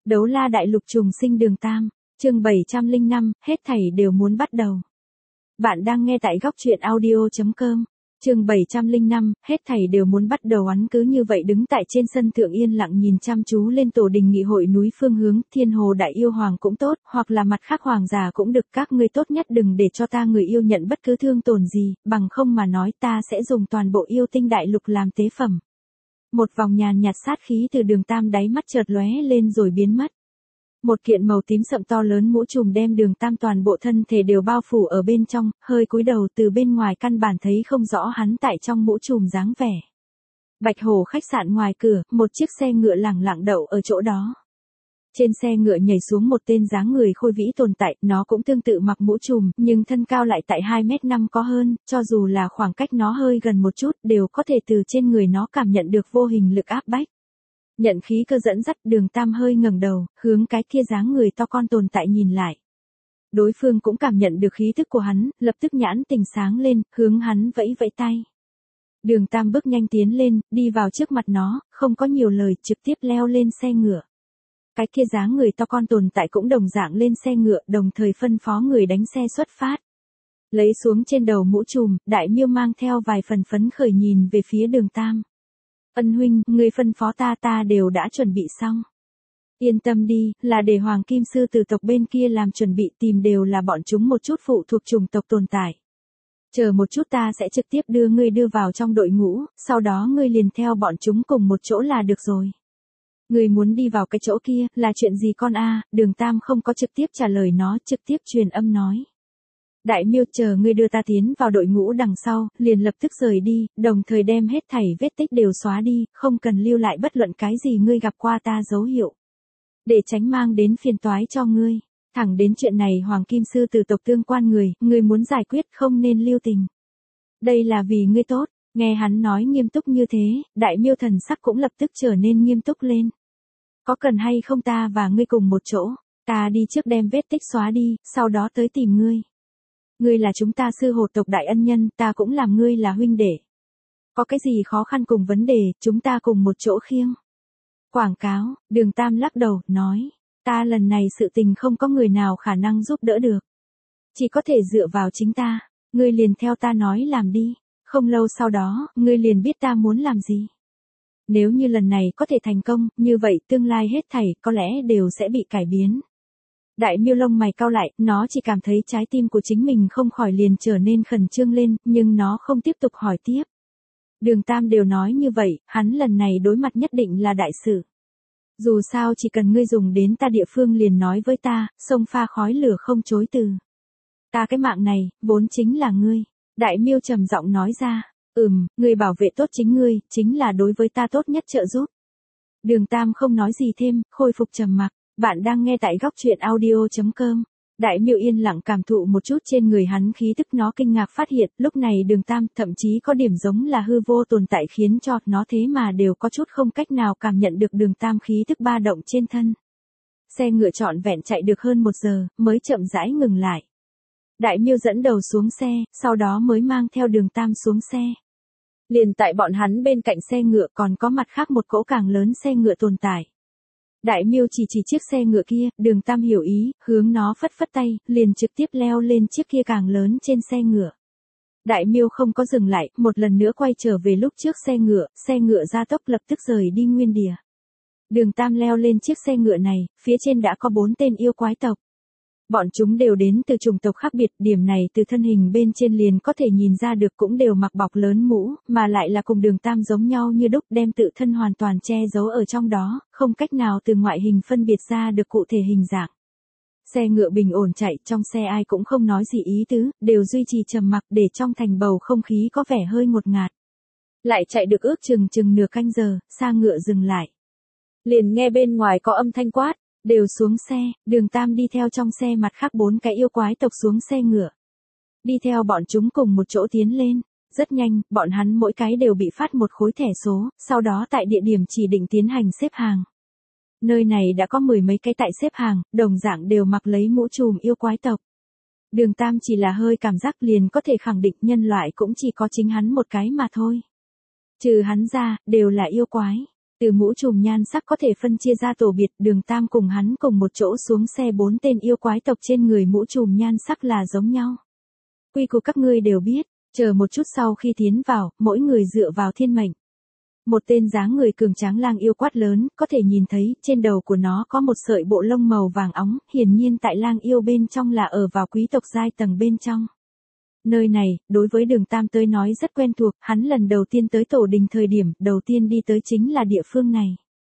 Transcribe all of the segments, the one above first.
Đấu la đại lục trùng sinh đường Tam, chương 705, hết thảy đều muốn bắt đầu. Bạn đang nghe tại góc truyện audio.com. Chương 705, hết thảy đều muốn bắt đầu. Hắn cứ như vậy đứng tại trên sân thượng yên lặng nhìn chăm chú lên tổ đình nghị hội núi phương hướng, Thiên Hồ Đại Yêu Hoàng cũng tốt, hoặc là mặt khác hoàng giả cũng được, các ngươi tốt nhất đừng để cho ta người yêu nhận bất cứ thương tổn gì, bằng không mà nói ta sẽ dùng toàn bộ yêu tinh đại lục làm tế phẩm. Một vòng nhàn nhạt sát khí từ đường Tam đáy mắt chợt lóe lên rồi biến mất. Một kiện màu tím sậm to lớn mũ trùm đem đường Tam toàn bộ thân thể đều bao phủ ở bên trong, hơi cúi đầu từ bên ngoài căn bản thấy không rõ hắn tại trong mũ trùm dáng vẻ. Bạch Hồ khách sạn ngoài cửa, một chiếc xe ngựa lẳng lặng đậu ở chỗ đó. Trên xe ngựa nhảy xuống một tên dáng người khôi vĩ tồn tại, nó cũng tương tự mặc mũ trùm, nhưng thân cao lại tại 2m5 có hơn, cho dù là khoảng cách nó hơi gần một chút, đều có thể từ trên người nó cảm nhận được vô hình lực áp bách. Nhận khí cơ dẫn dắt, đường Tam hơi ngẩng đầu, hướng cái kia dáng người to con tồn tại nhìn lại. Đối phương cũng cảm nhận được khí tức của hắn, lập tức nhãn tình sáng lên, hướng hắn vẫy vẫy tay. Đường Tam bước nhanh tiến lên, đi vào trước mặt nó, không có nhiều lời, trực tiếp leo lên xe ngựa. Cái kia dáng người to con tồn tại cũng đồng dạng lên xe ngựa, đồng thời phân phó người đánh xe xuất phát. Lấy xuống trên đầu mũ trùm, Đại Miêu mang theo vài phần phấn khởi nhìn về phía đường Tam. Ân huynh, người phân phó ta đều đã chuẩn bị xong. Yên tâm đi, là để Hoàng Kim Sư Tử tộc bên kia làm chuẩn bị, tìm đều là bọn chúng một chút phụ thuộc chủng tộc tồn tại. Chờ một chút ta sẽ trực tiếp đưa ngươi đưa vào trong đội ngũ, sau đó ngươi liền theo bọn chúng cùng một chỗ là được rồi. Ngươi muốn đi vào cái chỗ kia, là chuyện gì con a? Đường Tam không có trực tiếp trả lời nó, trực tiếp truyền âm nói. Đại Miêu, chờ ngươi đưa ta tiến vào đội ngũ đằng sau, liền lập tức rời đi, đồng thời đem hết thảy vết tích đều xóa đi, không cần lưu lại bất luận cái gì ngươi gặp qua ta dấu hiệu. Để tránh mang đến phiền toái cho ngươi. Thẳng đến chuyện này Hoàng Kim Sư Tử tộc tương quan ngươi muốn giải quyết không nên lưu tình. Đây là vì ngươi tốt. Nghe hắn nói nghiêm túc như thế, Đại Miêu thần sắc cũng lập tức trở nên nghiêm túc lên. Có cần hay không ta và ngươi cùng một chỗ, ta đi trước đem vết tích xóa đi, sau đó tới tìm ngươi. Ngươi là chúng ta sư hồ tộc đại ân nhân, ta cũng làm ngươi là huynh đệ. Có cái gì khó khăn cùng vấn đề, chúng ta cùng một chỗ khiêng. Quảng cáo, đường Tam lắc đầu, nói, ta lần này sự tình không có người nào khả năng giúp đỡ được. Chỉ có thể dựa vào chính ta, ngươi liền theo ta nói làm đi, không lâu sau đó, ngươi liền biết ta muốn làm gì. Nếu như lần này có thể thành công, như vậy tương lai hết thảy có lẽ đều sẽ bị cải biến. Đại Miêu lông mày cau lại, nó chỉ cảm thấy trái tim của chính mình không khỏi liền trở nên khẩn trương lên, nhưng nó không tiếp tục hỏi tiếp. Đường Tam đều nói như vậy, hắn lần này đối mặt nhất định là đại sự. Dù sao chỉ cần ngươi dùng đến ta địa phương liền nói với ta, sông pha khói lửa không chối từ. Ta cái mạng này, vốn chính là ngươi. Đại Miêu trầm giọng nói ra, ngươi bảo vệ tốt chính ngươi, chính là đối với ta tốt nhất trợ giúp. Đường Tam không nói gì thêm, khôi phục trầm mặc. Bạn đang nghe tại góc truyện audio.com. Đại Miêu yên lặng cảm thụ một chút trên người hắn khí tức, nó kinh ngạc phát hiện, lúc này đường Tam thậm chí có điểm giống là hư vô tồn tại khiến cho nó thế mà đều có chút không cách nào cảm nhận được đường Tam khí tức ba động trên thân. Xe ngựa trọn vẹn chạy được hơn 1 giờ, mới chậm rãi ngừng lại. Đại Miêu dẫn đầu xuống xe, sau đó mới mang theo đường Tam xuống xe. Liền tại bọn hắn bên cạnh xe ngựa còn có mặt khác một cỗ càng lớn xe ngựa tồn tại. Đại Miêu chỉ chiếc xe ngựa kia, đường Tam hiểu ý, hướng nó phất phất tay, liền trực tiếp leo lên chiếc kia càng lớn trên xe ngựa. Đại Miêu không có dừng lại, một lần nữa quay trở về lúc trước xe ngựa gia tốc lập tức rời đi nguyên địa. Đường Tam leo lên chiếc xe ngựa này, phía trên đã có 4 tên yêu quái tộc. Bọn chúng đều đến từ chủng tộc khác biệt, điểm này từ thân hình bên trên liền có thể nhìn ra được, cũng đều mặc bọc lớn mũ, mà lại là cùng đường Tam giống nhau như đúc, đem tự thân hoàn toàn che giấu ở trong đó, không cách nào từ ngoại hình phân biệt ra được cụ thể hình dạng. Xe ngựa bình ổn chạy, trong xe ai cũng không nói gì ý tứ, đều duy trì trầm mặc để trong thành bầu không khí có vẻ hơi ngột ngạt. Lại chạy được ước chừng nửa canh giờ, xa ngựa dừng lại. Liền nghe bên ngoài có âm thanh quát. Đều xuống xe, đường Tam đi theo trong xe mặt khác 4 cái yêu quái tộc xuống xe ngựa. Đi theo bọn chúng cùng một chỗ tiến lên. Rất nhanh, bọn hắn mỗi cái đều bị phát một khối thẻ số, sau đó tại địa điểm chỉ định tiến hành xếp hàng. Nơi này đã có 10 mấy cái tại xếp hàng, đồng dạng đều mặc lấy mũ trùm yêu quái tộc. Đường Tam chỉ là hơi cảm giác liền có thể khẳng định nhân loại cũng chỉ có chính hắn một cái mà thôi. Trừ hắn ra, đều là yêu quái. Từ mũ trùm nhan sắc có thể phân chia ra tổ biệt, Đường Tam cùng hắn cùng một chỗ xuống xe 4 tên yêu quái tộc trên người mũ trùm nhan sắc là giống nhau. Quy củ các ngươi đều biết, chờ một chút sau khi tiến vào, mỗi người dựa vào thiên mệnh. Một tên dáng người cường tráng lang yêu quát lớn, có thể nhìn thấy, trên đầu của nó có một sợi bộ lông màu vàng óng, hiển nhiên tại lang yêu bên trong là ở vào quý tộc giai tầng bên trong. Nơi này, đối với Đường Tam tới nói rất quen thuộc, hắn lần đầu tiên tới tổ đình thời điểm, đầu tiên đi tới chính là địa phương này.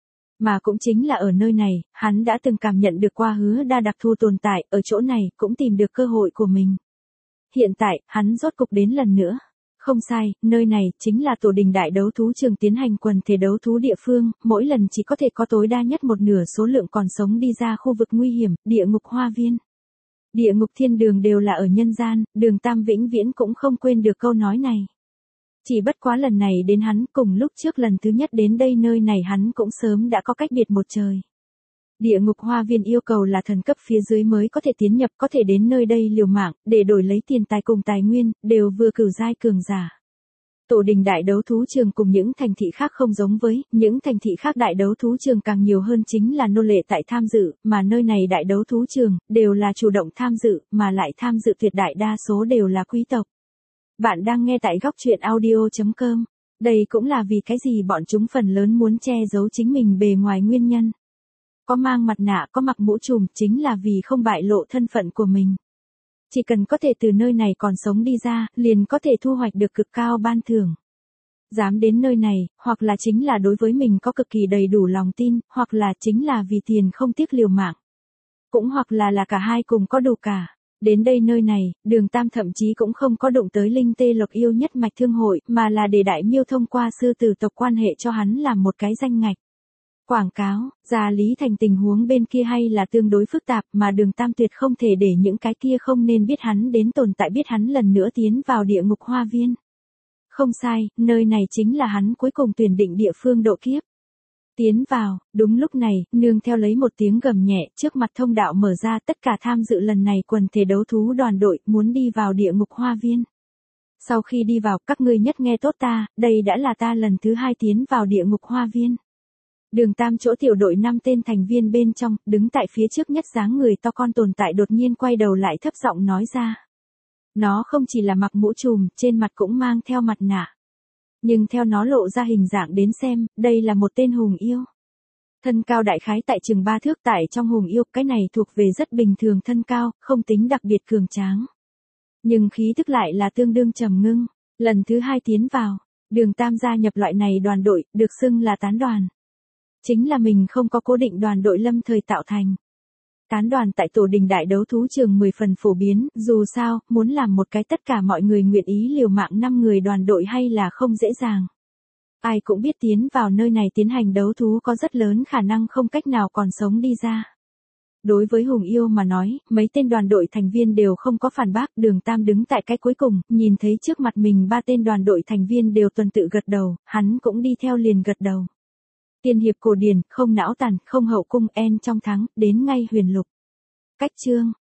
Mà cũng chính là ở nơi này, hắn đã từng cảm nhận được qua Hứa Đa đặc thù tồn tại, ở chỗ này, cũng tìm được cơ hội của mình. Hiện tại, hắn rốt cục đến lần nữa. Không sai, nơi này, chính là tổ đình đại đấu thú trường tiến hành quần thể đấu thú địa phương, mỗi lần chỉ có thể có tối đa nhất một nửa số lượng còn sống đi ra khu vực nguy hiểm, địa ngục hoa viên. Địa ngục thiên đường đều là ở nhân gian, Đường Tam vĩnh viễn cũng không quên được câu nói này. Chỉ bất quá lần này đến hắn cùng lúc trước lần thứ nhất đến đây nơi này hắn cũng sớm đã có cách biệt một trời. Địa ngục hoa viên yêu cầu là thần cấp phía dưới mới có thể tiến nhập, có thể đến nơi đây liều mạng, để đổi lấy tiền tài cùng tài nguyên, đều vừa cửu giai cường giả. Tổ đình đại đấu thú trường cùng những thành thị khác không giống với, những thành thị khác đại đấu thú trường càng nhiều hơn chính là nô lệ tại tham dự, mà nơi này đại đấu thú trường, đều là chủ động tham dự, mà lại tham dự tuyệt đại đa số đều là quý tộc. Bạn đang nghe tại góc truyện audio.com. Đây cũng là vì cái gì bọn chúng phần lớn muốn che giấu chính mình bề ngoài nguyên nhân. Có mang mặt nạ, có mặc mũ trùm, chính là vì không bại lộ thân phận của mình. Chỉ cần có thể từ nơi này còn sống đi ra, liền có thể thu hoạch được cực cao ban thưởng. Dám đến nơi này, hoặc là chính là đối với mình có cực kỳ đầy đủ lòng tin, hoặc là chính là vì tiền không tiếc liều mạng. Cũng hoặc là cả hai cùng có đủ cả. Đến đây nơi này, Đường Tam thậm chí cũng không có đụng tới linh tê lộc yêu nhất mạch thương hội, mà là để Đại Miêu thông qua sư tử tộc quan hệ cho hắn làm một cái danh ngạch. Quảng cáo, ra Lý Thành tình huống bên kia hay là tương đối phức tạp mà Đường Tam tuyệt không thể để những cái kia không nên biết hắn đến tồn tại biết hắn lần nữa tiến vào địa ngục hoa viên. Không sai, nơi này chính là hắn cuối cùng tuyển định địa phương độ kiếp. Tiến vào, đúng lúc này, nương theo lấy một tiếng gầm nhẹ, trước mặt thông đạo mở ra, tất cả tham dự lần này quần thể đấu thú đoàn đội muốn đi vào địa ngục hoa viên. Sau khi đi vào, các ngươi nhất nghe tốt ta, đây đã là ta lần thứ 2 tiến vào địa ngục hoa viên. Đường Tam chỗ tiểu đội 5 tên thành viên bên trong, đứng tại phía trước nhất dáng người to con tồn tại đột nhiên quay đầu lại thấp giọng nói ra. Nó không chỉ là mặc mũ trùm, trên mặt cũng mang theo mặt nạ. Nhưng theo nó lộ ra hình dạng đến xem, đây là một tên hùng yêu. Thân cao đại khái tại chừng 3 thước tại trong hùng yêu, cái này thuộc về rất bình thường thân cao, không tính đặc biệt cường tráng. Nhưng khí tức lại là tương đương trầm ngưng. Lần thứ 2 tiến vào, Đường Tam gia nhập loại này đoàn đội, được xưng là tán đoàn. Chính là mình không có cố định đoàn đội lâm thời tạo thành. Tán đoàn tại tổ đình đại đấu thú trường 10 phần phổ biến, dù sao, muốn làm một cái tất cả mọi người nguyện ý liều mạng 5 người đoàn đội hay là không dễ dàng. Ai cũng biết tiến vào nơi này tiến hành đấu thú có rất lớn khả năng không cách nào còn sống đi ra. Đối với Hùng Yêu mà nói, mấy tên đoàn đội thành viên đều không có phản bác, Đường Tam đứng tại cái cuối cùng, nhìn thấy trước mặt mình 3 tên đoàn đội thành viên đều tuần tự gật đầu, hắn cũng đi theo liền gật đầu. Tiên hiệp cổ điển, không não tàn, không hậu cung en trong thắng, đến ngay huyền lục. Cách chương,